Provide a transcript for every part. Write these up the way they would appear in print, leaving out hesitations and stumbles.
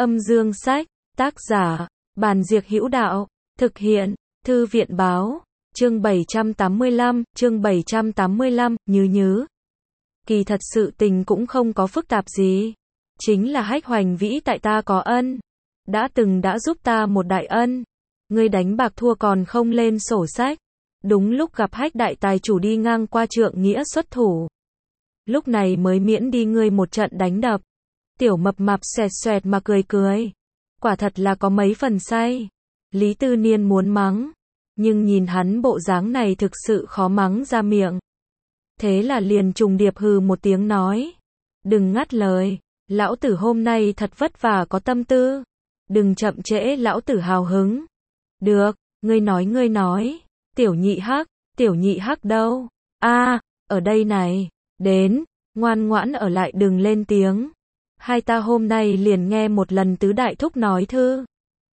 Âm dương sách, tác giả, Bàn Diệc Hữu Đạo, thực hiện, Thư viện báo, chương 785, Nhứ. Kỳ thật sự tình cũng không có phức tạp gì. Chính là Hách Hoành Vĩ tại ta có ân. Đã giúp ta một đại ân. Ngươi đánh bạc thua còn không lên sổ sách. Đúng lúc gặp Hách đại tài chủ đi ngang qua trượng nghĩa xuất thủ. Lúc này mới miễn đi ngươi một trận đánh đập. Tiểu mập mạp xoẹt mà cười. Quả thật là có mấy phần say. Lý Tư Niên muốn mắng. Nhưng nhìn hắn bộ dáng này thực sự khó mắng ra miệng. Thế là liền trùng điệp hừ một tiếng nói. Đừng ngắt lời. Lão tử hôm nay thật vất vả có tâm tư. Đừng chậm trễ lão tử hào hứng. Được, ngươi nói. Tiểu nhị hắc đâu? Ở đây này. Đến, ngoan ngoãn ở lại đừng lên tiếng. Hai ta hôm nay liền nghe một lần tứ đại thúc nói thư.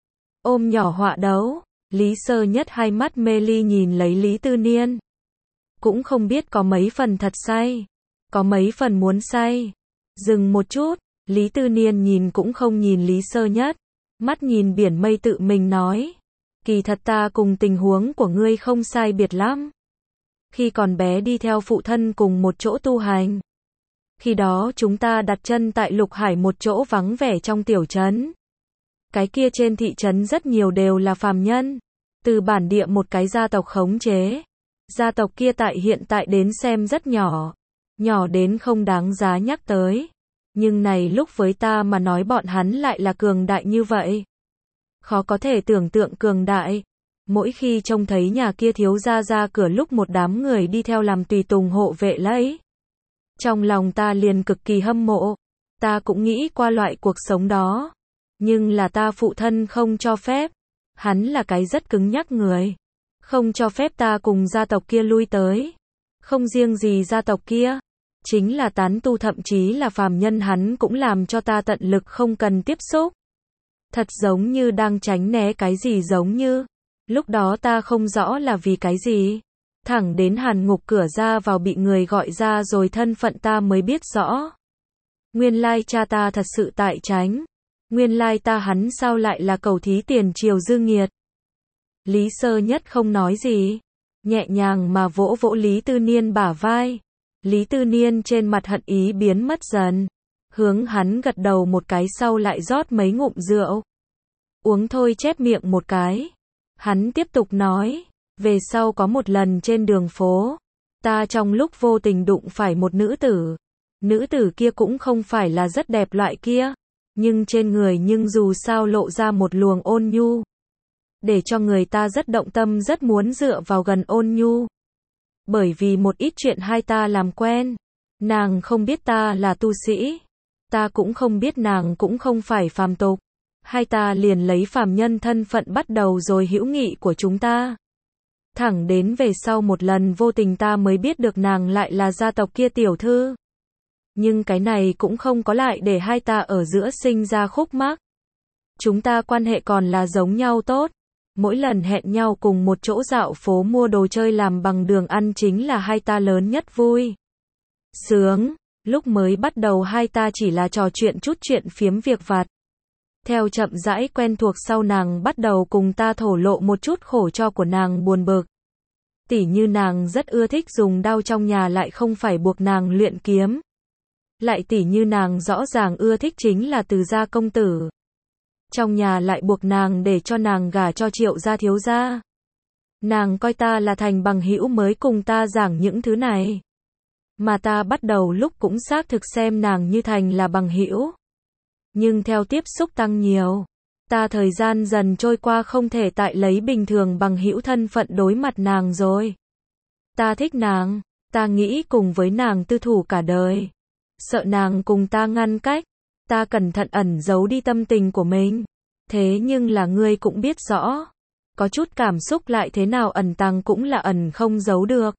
Ôm nhỏ họa đấu. Lý Sơ Nhất hai mắt mê ly nhìn lấy Lý Tư Niên. Cũng không biết có mấy phần thật say. Có mấy phần muốn say. Dừng một chút. Lý Tư Niên nhìn cũng không nhìn Lý Sơ Nhất. Mắt nhìn biển mây tự mình nói. Kỳ thật ta cùng tình huống của ngươi không sai biệt lắm. Khi còn bé đi theo phụ thân cùng một chỗ tu hành. Khi đó chúng ta đặt chân tại Lục Hải một chỗ vắng vẻ trong tiểu trấn. Cái kia trên thị trấn rất nhiều đều là phàm nhân. Từ bản địa một cái gia tộc khống chế. Gia tộc kia tại hiện tại đến xem rất nhỏ. Nhỏ đến không đáng giá nhắc tới. Nhưng này lúc với ta mà nói bọn hắn lại là cường đại như vậy. Khó có thể tưởng tượng cường đại. Mỗi khi trông thấy nhà kia thiếu gia ra cửa lúc một đám người đi theo làm tùy tùng hộ vệ lấy. Trong lòng ta liền cực kỳ hâm mộ. Ta cũng nghĩ qua loại cuộc sống đó. Nhưng là ta phụ thân không cho phép. Hắn là cái rất cứng nhắc người. Không cho phép ta cùng gia tộc kia lui tới. Không riêng gì gia tộc kia. Chính là tán tu thậm chí là phàm nhân hắn cũng làm cho ta tận lực không cần tiếp xúc. Thật giống như đang tránh né cái gì giống như. Lúc đó ta không rõ là vì cái gì. Thẳng đến hàn ngục cửa ra vào bị người gọi ra rồi thân phận ta mới biết rõ. Nguyên lai cha ta thật sự tại tránh. Nguyên lai ta hắn sao lại là cầu thí tiền triều Dương Nghiệt. Lý Sơ Nhất không nói gì. Nhẹ nhàng mà vỗ vỗ Lý Tư Niên bả vai. Lý Tư Niên trên mặt hận ý biến mất dần. Hướng hắn gật đầu một cái sau lại rót mấy ngụm rượu. Uống thôi chép miệng một cái. Hắn tiếp tục nói. Về sau có một lần trên đường phố. Ta trong lúc vô tình đụng phải một nữ tử. Nữ tử kia cũng không phải là rất đẹp loại kia. Nhưng trên người dù sao lộ ra một luồng ôn nhu. Để cho người ta rất động tâm rất muốn dựa vào gần ôn nhu. Bởi vì một ít chuyện hai ta làm quen. Nàng không biết ta là tu sĩ. Ta cũng không biết nàng cũng không phải phàm tục. Hai ta liền lấy phàm nhân thân phận bắt đầu rồi hữu nghị của chúng ta. Thẳng đến về sau một lần vô tình ta mới biết được nàng lại là gia tộc kia tiểu thư. Nhưng cái này cũng không có lại để hai ta ở giữa sinh ra khúc mắc. Chúng ta quan hệ còn là giống nhau tốt. Mỗi lần hẹn nhau cùng một chỗ dạo phố mua đồ chơi làm bằng đường ăn chính là hai ta lớn nhất vui. Sướng, lúc mới bắt đầu hai ta chỉ là trò chuyện chút chuyện phiếm việc vặt. Theo chậm rãi quen thuộc sau nàng bắt đầu cùng ta thổ lộ một chút khổ cho của nàng buồn bực. Tỉ như nàng rất ưa thích dùng đao trong nhà lại không phải buộc nàng luyện kiếm. Lại tỉ như nàng rõ ràng ưa thích chính là Từ gia công tử. Trong nhà lại buộc nàng để cho nàng gả cho Triệu gia thiếu gia. Nàng coi ta là thành bằng hữu mới cùng ta giảng những thứ này. Mà ta bắt đầu lúc cũng xác thực xem nàng như thành là bằng hữu. Nhưng theo tiếp xúc tăng nhiều, ta thời gian dần trôi qua không thể tại lấy bình thường bằng hữu thân phận đối mặt nàng rồi. Ta thích nàng, ta nghĩ cùng với nàng tư thủ cả đời. Sợ nàng cùng ta ngăn cách, ta cẩn thận ẩn giấu đi tâm tình của mình. Thế nhưng là ngươi cũng biết rõ, có chút cảm xúc lại thế nào ẩn tàng cũng là ẩn không giấu được.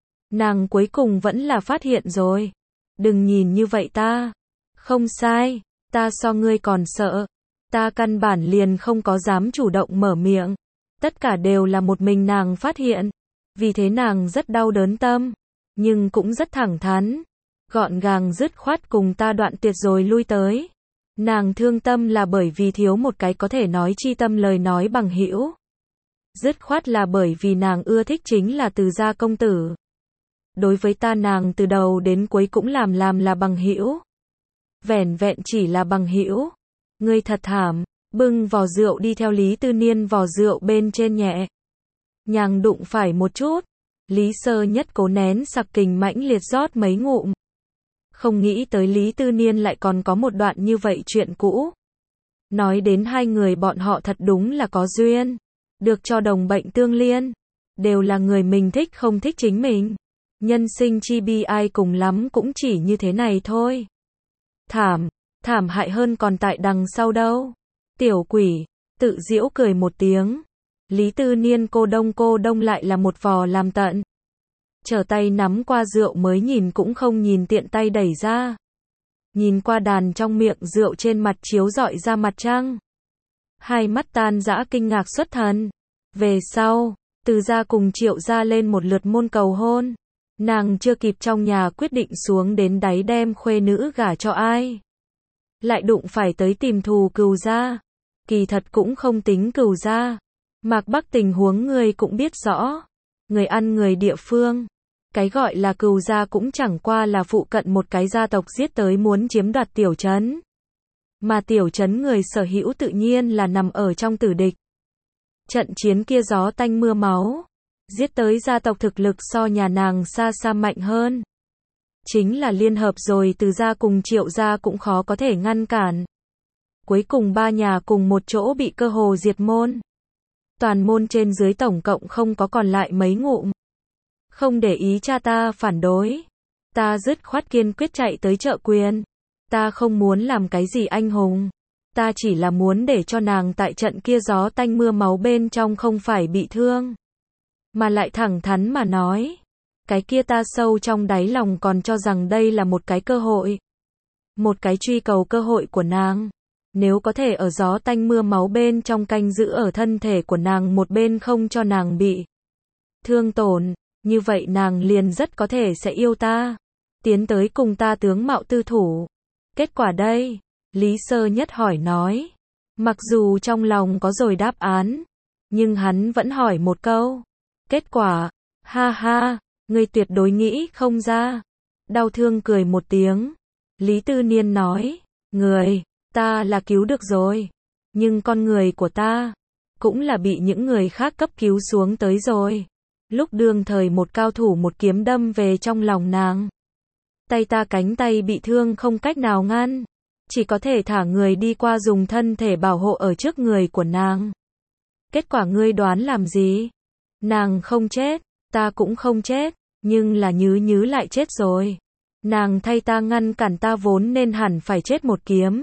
Nàng cuối cùng vẫn là phát hiện rồi. Đừng nhìn như vậy ta. Không sai, ta so ngươi còn sợ. Ta căn bản liền không có dám chủ động mở miệng. Tất cả đều là một mình nàng phát hiện. Vì thế nàng rất đau đớn tâm. Nhưng cũng rất thẳng thắn. Gọn gàng dứt khoát cùng ta đoạn tuyệt rồi lui tới. Nàng thương tâm là bởi vì thiếu một cái có thể nói chi tâm lời nói bằng hữu. Dứt khoát là bởi vì nàng ưa thích chính là Từ gia công tử. Đối với ta nàng từ đầu đến cuối cũng làm là bằng hữu. Vẻn vẹn chỉ là bằng hữu. Ngươi thật thảm, bưng vò rượu đi theo Lý Tư Niên vò rượu bên trên nhẹ nhàng đụng phải một chút. Lý Sơ Nhất cố nén sặc kình mãnh liệt rót mấy ngụm. Không nghĩ tới Lý Tư Niên lại còn có một đoạn như vậy chuyện cũ. Nói đến hai người bọn họ thật đúng là có duyên. Được cho đồng bệnh tương liên. Đều là người mình thích không thích chính mình. Nhân sinh chi bi ai cùng lắm cũng chỉ như thế này thôi. Thảm hại hơn còn tại đằng sau đâu. Tiểu quỷ, tự giễu cười một tiếng. Lý Tư Niên cô đông lại là một vò làm tận. Trở tay nắm qua rượu mới nhìn cũng không nhìn tiện tay đẩy ra. Nhìn qua đàn trong miệng rượu trên mặt chiếu rọi ra mặt trăng. Hai mắt tan dã kinh ngạc xuất thần. Về sau, Từ gia cùng Triệu gia lên một lượt môn cầu hôn. Nàng chưa kịp trong nhà quyết định xuống đến đáy đem khuê nữ gả cho ai. Lại đụng phải tới tìm thù Cừu gia. Kỳ thật cũng không tính Cừu gia. Mạc Bắc tình huống người cũng biết rõ. Người ăn người địa phương. Cái gọi là Cừu gia cũng chẳng qua là phụ cận một cái gia tộc giết tới muốn chiếm đoạt tiểu trấn. Mà tiểu trấn người sở hữu tự nhiên là nằm ở trong tử địch. Trận chiến kia gió tanh mưa máu. Giết tới gia tộc thực lực so nhà nàng xa xa mạnh hơn. Chính là liên hợp rồi Từ gia cùng Triệu gia cũng khó có thể ngăn cản. Cuối cùng ba nhà cùng một chỗ bị cơ hồ diệt môn. Toàn môn trên dưới tổng cộng không có còn lại mấy ngụm. Không để ý cha ta phản đối. Ta dứt khoát kiên quyết chạy tới trợ quyền. Ta không muốn làm cái gì anh hùng. Ta chỉ là muốn để cho nàng tại trận kia gió tanh mưa máu bên trong không phải bị thương. Mà lại thẳng thắn mà nói. Cái kia ta sâu trong đáy lòng còn cho rằng đây là một cái cơ hội. Một cái truy cầu cơ hội của nàng. Nếu có thể ở gió tanh mưa máu bên trong canh giữ ở thân thể của nàng một bên không cho nàng bị thương tổn, như vậy nàng liền rất có thể sẽ yêu ta. Tiến tới cùng ta tướng mạo tư thủ. Kết quả đây, Lý Sơ Nhất hỏi nói. Mặc dù trong lòng có rồi đáp án, nhưng hắn vẫn hỏi một câu. Kết quả, ha ha, ngươi tuyệt đối nghĩ không ra. Đau thương cười một tiếng. Lý Tư Niên nói, người, ta là cứu được rồi. Nhưng con người của ta, cũng là bị những người khác cấp cứu xuống tới rồi. Lúc đương thời một cao thủ một kiếm đâm về trong lòng nàng. Tay ta cánh tay bị thương không cách nào ngăn. Chỉ có thể thả người đi qua dùng thân thể bảo hộ ở trước người của nàng. Kết quả ngươi đoán làm gì? Nàng không chết, ta cũng không chết, nhưng là Nhứ lại chết rồi. Nàng thay ta ngăn cản ta vốn nên hẳn phải chết một kiếm.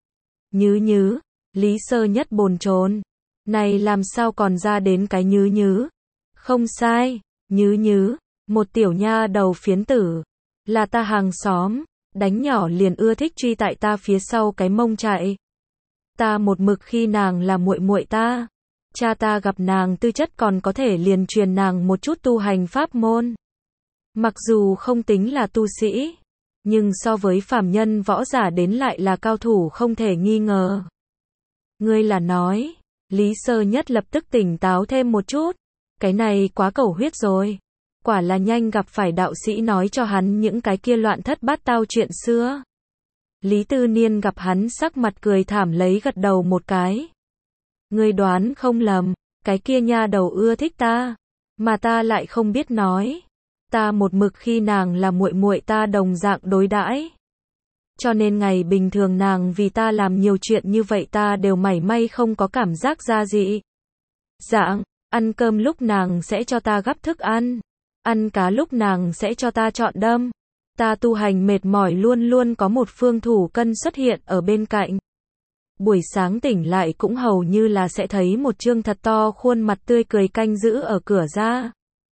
Nhứ, Lý Sơ Nhất bồn chồn. Này làm sao còn ra đến cái Nhứ? Không sai, Nhứ, một tiểu nha đầu phiến tử. Là ta hàng xóm, đánh nhỏ liền ưa thích truy tại ta phía sau cái mông chạy. Ta một mực khi nàng là muội muội ta. Cha ta gặp nàng tư chất còn có thể liền truyền nàng một chút tu hành pháp môn. Mặc dù không tính là tu sĩ, nhưng so với phàm nhân võ giả đến lại là cao thủ không thể nghi ngờ. Ngươi là nói, Lý Sơ Nhất lập tức tỉnh táo thêm một chút. Cái này quá cầu huyết rồi. Quả là nhanh gặp phải đạo sĩ nói cho hắn những cái kia loạn thất bát tao chuyện xưa. Lý Tư Niên gặp hắn sắc mặt cười thảm lấy gật đầu một cái. Ngươi đoán không lầm, cái kia nha đầu ưa thích ta, mà ta lại không biết nói. Ta một mực khi nàng là muội muội ta đồng dạng đối đãi. Cho nên ngày bình thường nàng vì ta làm nhiều chuyện như vậy ta đều mảy may không có cảm giác ra gì. Dạng, ăn cơm lúc nàng sẽ cho ta gắp thức ăn. Ăn cá lúc nàng sẽ cho ta chọn đâm. Ta tu hành mệt mỏi luôn luôn có một phương thủ cân xuất hiện ở bên cạnh. Buổi sáng tỉnh lại cũng hầu như là sẽ thấy một trương thật to khuôn mặt tươi cười canh giữ ở cửa ra.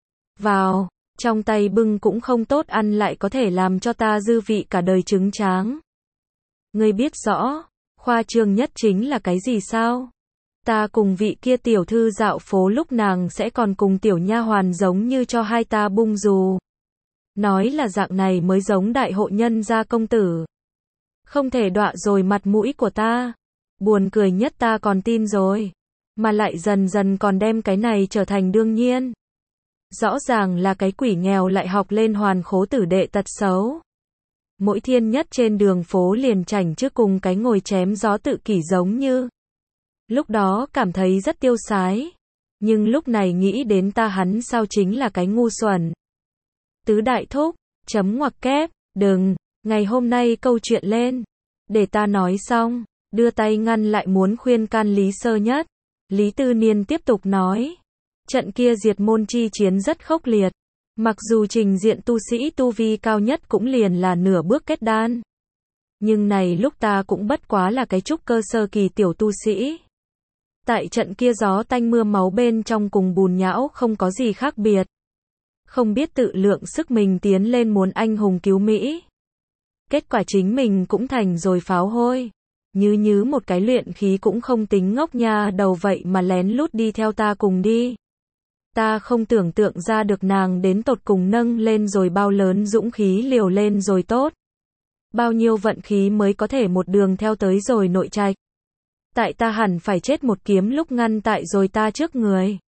Vào, trong tay bưng cũng không tốt ăn lại có thể làm cho ta dư vị cả đời trứng tráng. Ngươi biết rõ, khoa trương nhất chính là cái gì sao? Ta cùng vị kia tiểu thư dạo phố lúc nàng sẽ còn cùng tiểu nha hoàn giống như cho hai ta bung dù. Nói là dạng này mới giống đại hộ nhân gia công tử. Không thể đọa rồi mặt mũi của ta. Buồn cười nhất ta còn tin rồi. Mà lại dần dần còn đem cái này trở thành đương nhiên. Rõ ràng là cái quỷ nghèo lại học lên hoàn khố tử đệ tật xấu. Mỗi thiên nhất trên đường phố liền chảnh trước cùng cái ngồi chém gió tự kỷ giống như. Lúc đó cảm thấy rất tiêu sái. Nhưng lúc này nghĩ đến ta hắn sao chính là cái ngu xuẩn. Tứ đại thúc, chấm ngoặc kép, đừng, ngày hôm nay câu chuyện lên. Để ta nói xong, đưa tay ngăn lại muốn khuyên can Lý Sơ Nhất. Lý Tư Niên tiếp tục nói. Trận kia diệt môn chi chiến rất khốc liệt. Mặc dù trình diện tu sĩ tu vi cao nhất cũng liền là nửa bước kết đan. Nhưng này lúc ta cũng bất quá là cái trúc cơ sơ kỳ tiểu tu sĩ. Tại trận kia gió tanh mưa máu bên trong cùng bùn nhão không có gì khác biệt. Không biết tự lượng sức mình tiến lên muốn anh hùng cứu Mỹ. Kết quả chính mình cũng thành rồi pháo hôi. Như một cái luyện khí cũng không tính ngốc nha đầu vậy mà lén lút đi theo ta cùng đi. Ta không tưởng tượng ra được nàng đến tột cùng nâng lên rồi bao lớn dũng khí liều lên rồi tốt. Bao nhiêu vận khí mới có thể một đường theo tới rồi nội trạch. Tại ta hẳn phải chết một kiếm lúc ngăn tại rồi ta trước người.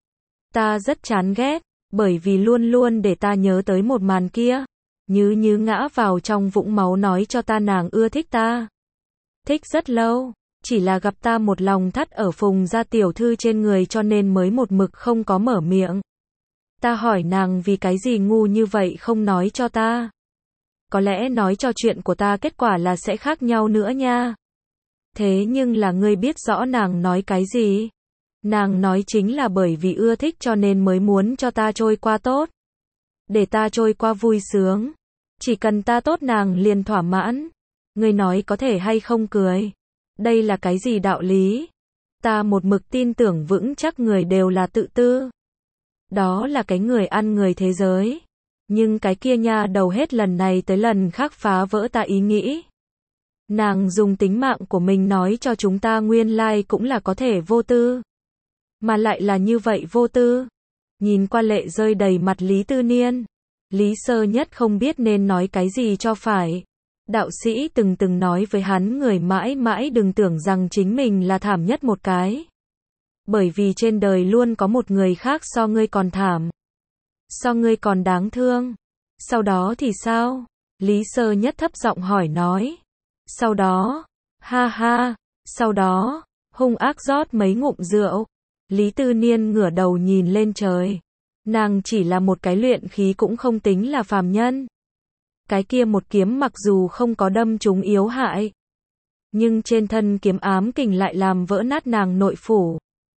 Ta rất chán ghét, bởi vì luôn luôn để ta nhớ tới một màn kia. Như ngã vào trong vũng máu nói cho ta nàng ưa thích ta. Thích rất lâu, chỉ là gặp ta một lòng thắt ở phùng gia tiểu thư trên người cho nên mới một mực không có mở miệng. Ta hỏi nàng vì cái gì ngu như vậy không nói cho ta. Có lẽ nói cho chuyện của ta kết quả là sẽ khác nhau nữa nha. Thế nhưng là ngươi biết rõ nàng nói cái gì? Nàng nói chính là bởi vì ưa thích cho nên mới muốn cho ta trôi qua tốt. Để ta trôi qua vui sướng. Chỉ cần ta tốt nàng liền thỏa mãn. Ngươi nói có thể hay không cười? Đây là cái gì đạo lý? Ta một mực tin tưởng vững chắc người đều là tự tư. Đó là cái người ăn người thế giới. Nhưng cái kia nha đầu hết lần này tới lần khác phá vỡ ta ý nghĩ. Nàng dùng tính mạng của mình nói cho chúng ta nguyên lai cũng là có thể vô tư. Mà lại là như vậy vô tư. Nhìn qua lệ rơi đầy mặt Lý Tư Niên. Lý Sơ Nhất không biết nên nói cái gì cho phải. Đạo sĩ từng nói với hắn người mãi mãi đừng tưởng rằng chính mình là thảm nhất một cái. Bởi vì trên đời luôn có một người khác so ngươi còn thảm. So ngươi còn đáng thương. Sau đó thì sao? Lý Sơ Nhất thấp giọng hỏi nói. Sau đó, ha ha, sau đó, hung ác rót mấy ngụm rượu. Lý Tư Niên ngửa đầu nhìn lên trời. Nàng chỉ là một cái luyện khí cũng không tính là phàm nhân. Cái kia một kiếm mặc dù không có đâm trúng yếu hại. Nhưng trên thân kiếm ám kình lại làm vỡ nát nàng nội phủ.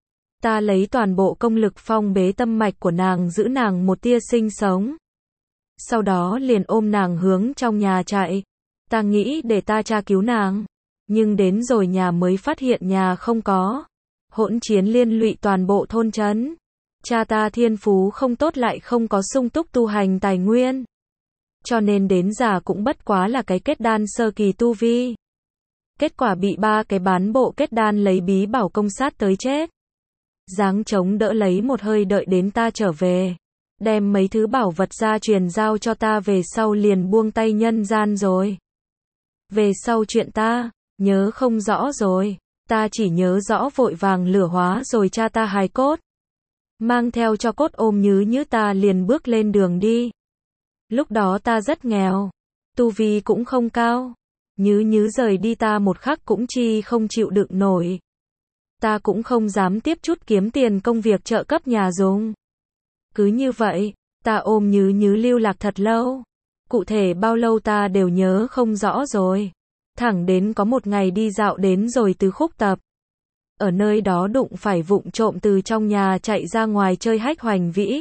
Ta lấy toàn bộ công lực phong bế tâm mạch của nàng giữ nàng một tia sinh sống. Sau đó liền ôm nàng hướng trong nhà chạy. Ta nghĩ để ta tra cứu nàng. Nhưng đến rồi nhà mới phát hiện nhà không có. Hỗn chiến liên lụy toàn bộ thôn trấn. Cha ta thiên phú không tốt lại không có sung túc tu hành tài nguyên. Cho nên đến già cũng bất quá là cái kết đan sơ kỳ tu vi. Kết quả bị ba cái bán bộ kết đan lấy bí bảo công sát tới chết. Giáng chống đỡ lấy một hơi đợi đến ta trở về. Đem mấy thứ bảo vật ra truyền giao cho ta về sau liền buông tay nhân gian rồi. Về sau chuyện ta, nhớ không rõ rồi. Ta chỉ nhớ rõ vội vàng lửa hóa rồi cha ta hài cốt. Mang theo cho cốt ôm như ta liền bước lên đường đi. Lúc đó ta rất nghèo. Tu vi cũng không cao. Như rời đi ta một khắc cũng chi không chịu đựng nổi. Ta cũng không dám tiếp chút kiếm tiền công việc trợ cấp nhà dùng. Cứ như vậy, ta ôm như lưu lạc thật lâu. Cụ thể bao lâu ta đều nhớ không rõ rồi. Thẳng đến có một ngày đi dạo đến rồi Tứ Khúc Tập. Ở nơi đó đụng phải vụng trộm từ trong nhà chạy ra ngoài chơi hách hoành vĩ.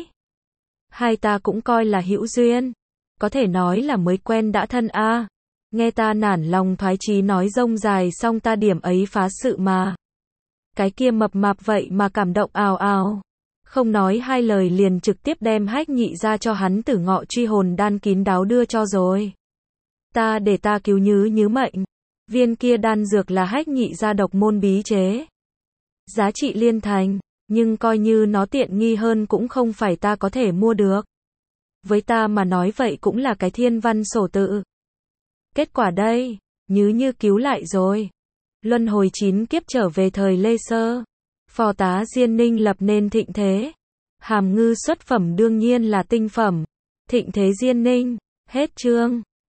Hai ta cũng coi là hữu duyên. Có thể nói là mới quen đã thân a. Nghe ta nản lòng thoái chí nói rông dài xong ta điểm ấy phá sự mà. Cái kia mập mạp vậy mà cảm động ào ào. Không nói hai lời liền trực tiếp đem hách nhị ra cho hắn Tử Ngọ Truy Hồn đan kín đáo đưa cho rồi. Ta để ta cứu như mệnh. Viên kia đan dược là hách nhị ra độc môn bí chế. Giá trị liên thành, nhưng coi như nó tiện nghi hơn cũng không phải ta có thể mua được. Với ta mà nói vậy cũng là cái thiên văn sổ tự. Kết quả đây, Như cứu lại rồi. Luân hồi 9 kiếp trở về thời Lê Sơ. Phò tá Diên Ninh lập nên thịnh thế. Hàm Ngư xuất phẩm đương nhiên là tinh phẩm. Thịnh thế Diên Ninh. Hết chương.